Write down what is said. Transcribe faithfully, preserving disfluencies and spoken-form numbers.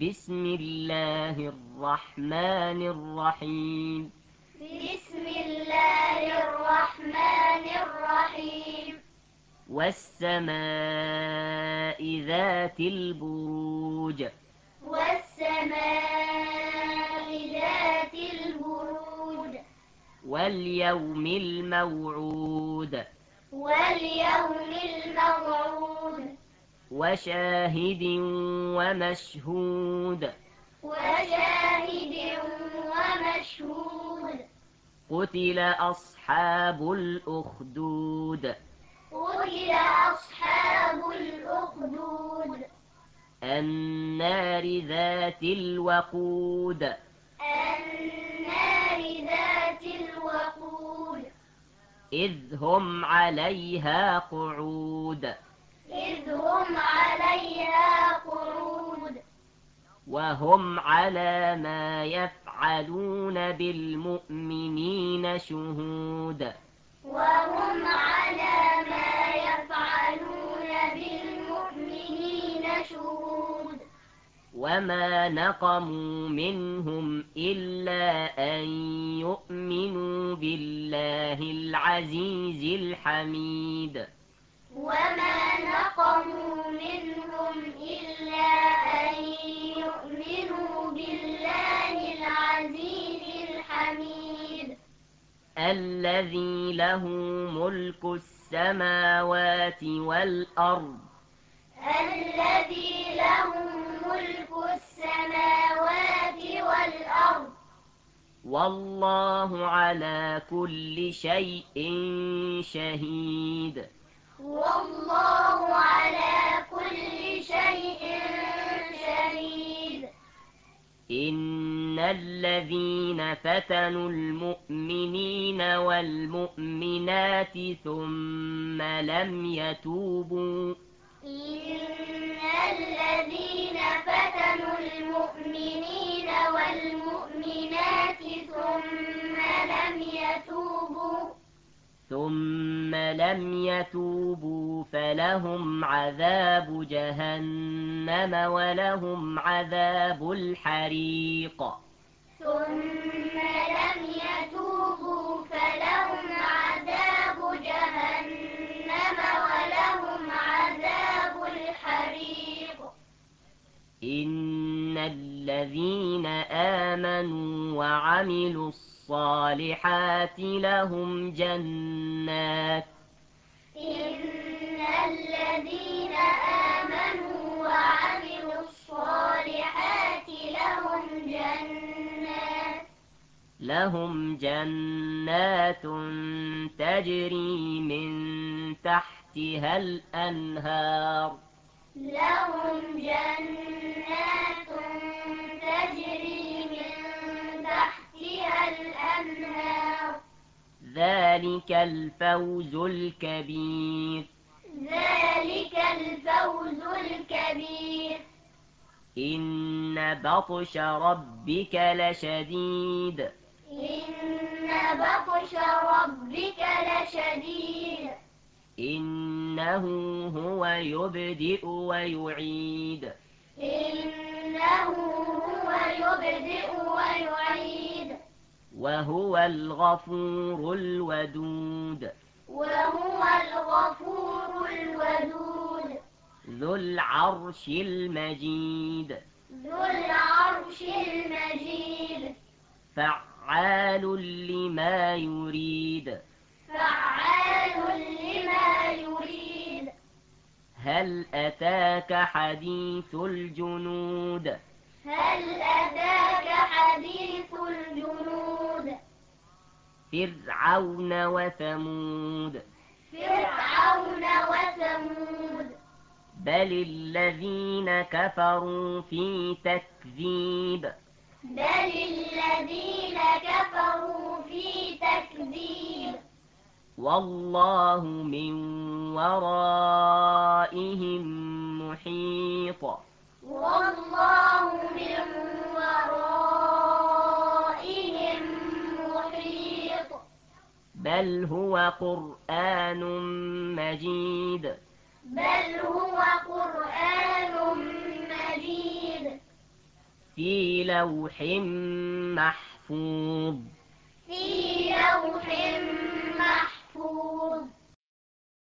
بسم الله الرحمن الرحيم بسم الله الرحمن الرحيم والسماء ذات البروج والسماء ذات البروج واليوم الموعود واليوم الموعود وشاهد ومشهود وشاهد ومشهود قتل أصحاب الأخدود قتل أصحاب الأخدود النار ذات الوقود النار ذات الوقود إذ هم عليها قعود إذ هم عليها قعود وهم على ما يفعلون بالمؤمنين شهود وهم على ما يفعلون بالمؤمنين شهود وما نقموا منهم إلا أن يؤمنوا بالله العزيز الحميد وما نقموا منهم إلا أن يؤمنوا بالله العزيز الحميد الذي له ملك السماوات والأرض الذي له ملك السماوات والأرض والله على كل شيء شهيد والله على كل شيء شهيد إن الذين فتنوا المؤمنين والمؤمنات ثم لم يتوبوا إن الذين فتنوا المؤمنين والمؤمنات ثم لم يتوبوا ثم لم يتوبوا فلهم عذاب جهنم ولهم عذاب الحريق ثم لم يتوبوا فلهم عذاب جهنم ولهم عذاب الحريق إن الذين آمنوا وعملوا الصالحات لهم جنات إن الذين آمنوا وعملوا الصالحات لهم جنات لهم جنات تجري من تحتها الأنهار لهم جنات تجري من تحتها الأنهار ذلك الفوز الكبير ذلك الفوز الكبير إن بطش ربك لشديد إن بطش ربك لشديد إنه هو يبدئ ويعيد إنه هو يبدئ ويعيد وهو الغفور الودود وهو الغفور الودود ذو العرش المجيد ذو العرش المجيد فعال لما يريد فعال لما يريد هل أتاك حديث الجنود هل أتاك حديث الجنود فرعون وثمود فرعون وثمود بل الذين كفروا في تكذيب بل الذين كفروا في تكذيب والله من ورائهم محيط والله من ورائهم محيط بل هو قرآن مجيد بل هو قرآن مجيد في لوح محفوظ